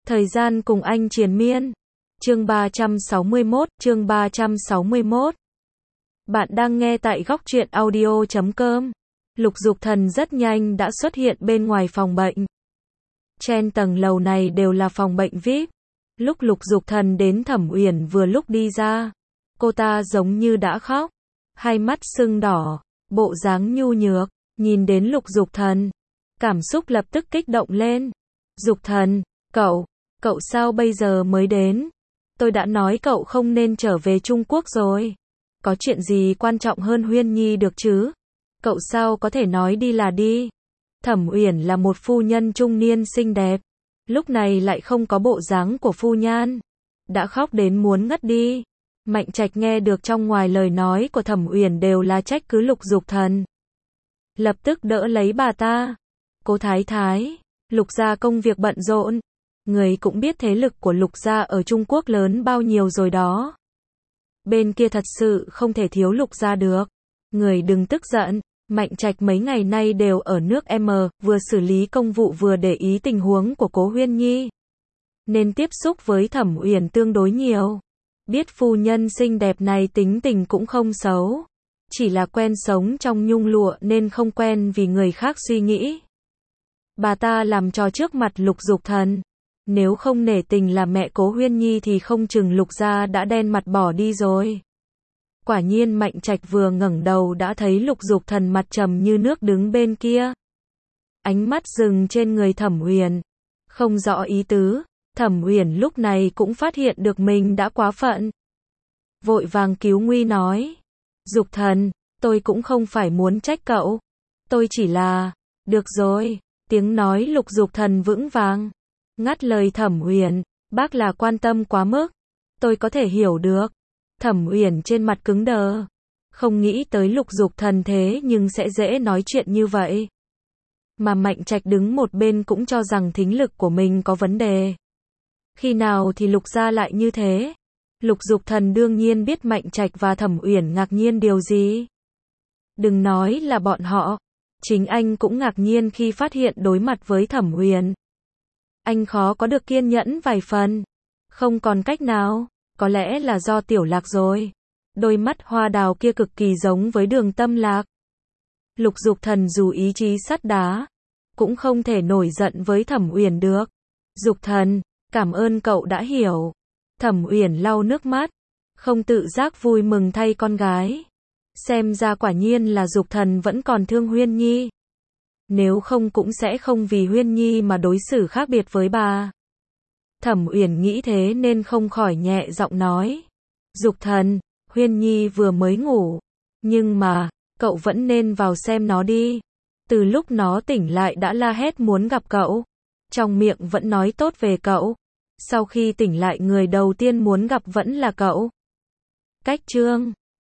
Thời gian cùng anh triền miên. Chương 361. Bạn đang nghe tại góc truyện audio.com. Lục Dục Thần rất nhanh đã xuất hiện bên ngoài phòng bệnh. Trên tầng lầu này đều là phòng bệnh VIP. Lúc Lục Dục Thần đến, Thẩm Uyển vừa lúc đi ra. Cô ta giống như đã khóc, hai mắt sưng đỏ, bộ dáng nhu nhược, nhìn đến Lục Dục Thần, cảm xúc lập tức kích động lên. Dục Thần, cậu sao bây giờ mới đến? Tôi đã nói cậu không nên trở về Trung Quốc rồi. Có chuyện gì quan trọng hơn Huyên Nhi được chứ? Cậu sao có thể nói đi là đi? Thẩm Uyển là một phu nhân trung niên xinh đẹp, lúc này lại không có bộ dáng của phu nhan, đã khóc đến muốn ngất đi. Mạnh Trạch nghe được trong ngoài lời nói của Thẩm Uyển đều là trách cứ Lục Dục Thần, lập tức đỡ lấy bà ta. Cố Thái Thái, Lục gia công việc bận rộn, người cũng biết thế lực của Lục gia ở Trung Quốc lớn bao nhiêu rồi đó. Bên kia thật sự không thể thiếu Lục gia được. Người đừng tức giận, Mạnh Trạch mấy ngày nay đều ở nước M, vừa xử lý công vụ vừa để ý tình huống của Cố Huyên Nhi, nên tiếp xúc với Thẩm Uyển tương đối nhiều. Biết phu nhân xinh đẹp này tính tình cũng không xấu, chỉ là quen sống trong nhung lụa nên không quen vì người khác suy nghĩ. Bà ta làm trò trước mặt Lục Dục Thần, nếu không nể tình là mẹ Cố Huyên Nhi thì không chừng Lục gia đã đen mặt bỏ đi rồi. Quả nhiên Mạnh Trạch vừa ngẩng đầu đã thấy Lục Dục Thần mặt trầm như nước đứng bên kia. Ánh mắt dừng trên người Thẩm Uyển, không rõ ý tứ. Thẩm Uyển lúc này cũng phát hiện được mình đã quá phận, vội vàng cứu nguy nói: Dục Thần, tôi cũng không phải muốn trách cậu, tôi chỉ là... Được rồi. Tiếng nói Lục Dục Thần vững vàng ngắt lời Thẩm Uyển: bác là quan tâm quá mức, tôi có thể hiểu được. Thẩm Uyển trên mặt cứng đờ, không nghĩ tới Lục Dục Thần thế nhưng sẽ dễ nói chuyện như vậy. Mà Mạnh Trạch đứng một bên cũng cho rằng thính lực của mình có vấn đề. Khi nào thì Lục gia lại như thế? Lục Dục Thần đương nhiên biết Mạnh Trạch và Thẩm Uyển ngạc nhiên điều gì. Đừng nói là bọn họ, chính anh cũng ngạc nhiên khi phát hiện đối mặt với Thẩm Uyển. Anh khó có được kiên nhẫn vài phần. Không còn cách nào, có lẽ là do Tiểu Lạc rồi. Đôi mắt hoa đào kia cực kỳ giống với Đường Tâm Lạc. Lục Dục Thần dù ý chí sắt đá, cũng không thể nổi giận với Thẩm Uyển được. Dục Thần, cảm ơn cậu đã hiểu. Thẩm Uyển lau nước mắt, không tự giác vui mừng thay con gái. Xem ra quả nhiên là Dục Thần vẫn còn thương Huyên Nhi. Nếu không cũng sẽ không vì Huyên Nhi mà đối xử khác biệt với bà. Thẩm Uyển nghĩ thế nên không khỏi nhẹ giọng nói: Dục Thần, Huyên Nhi vừa mới ngủ, nhưng mà, cậu vẫn nên vào xem nó đi. Từ lúc nó tỉnh lại đã la hét muốn gặp cậu, trong miệng vẫn nói tốt về cậu. Sau khi tỉnh lại người đầu tiên muốn gặp vẫn là cậu. Cách chương